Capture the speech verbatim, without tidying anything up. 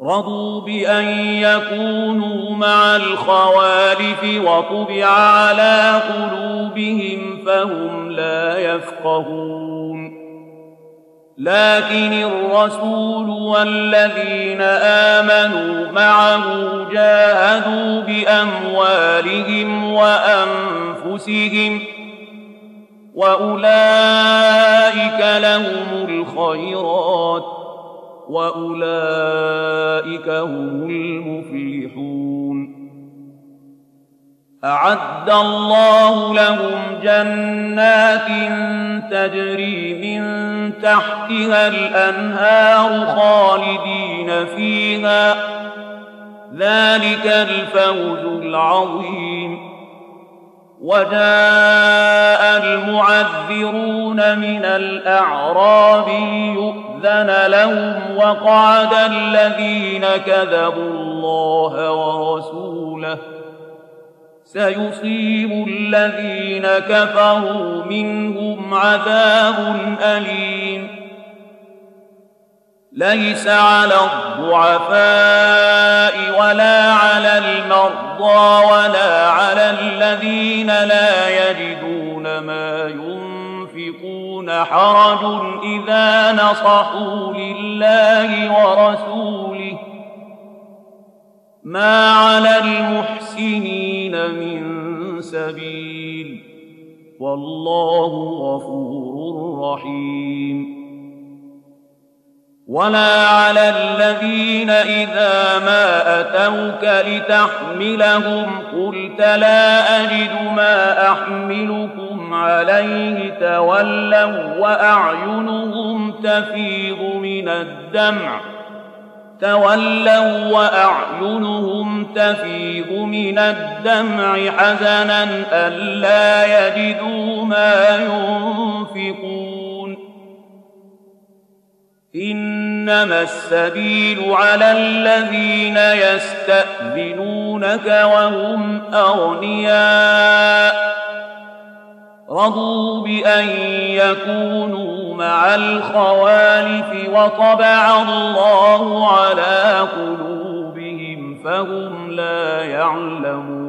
رضوا بأن يكونوا مع الخوالف وطبع على قلوبهم فهم لا يفقهون لكن الرسول والذين آمنوا معه جاهدوا بأموالهم وأنفسهم وأولئك لهم الخيرات وأولئك هم المفلحون أعد الله لهم جنات تجري من تحتها الأنهار خالدين فيها ذلك الفوز العظيم وجاء المعذرون من الأعراب ليؤذن لهم وقعد الذين كذبوا الله ورسوله سيصيب الذين كفروا منهم عذاب أليم ليس على الضعفاء ولا على المرضى ولا على الذين لا يجدون ما ينفقون حرج إذا نصحوا لله ورسوله ما على المحسنين من سبيل والله غفور رحيم ولا على الذين إذا ما أتوك لتحملهم قلت لا أجد ما أحملكم عليه تولوا وأعينهم تفيض من الدمع تولوا وأعينهم تفيض من الدمع حزنا ألا يجدوا ما ينفقون إنما السبيل على الذين يستأذنونك وهم أغنياء رضوا بأن يكونوا مع الخوالف وطبع الله على قلوبهم فهم لا يعلمون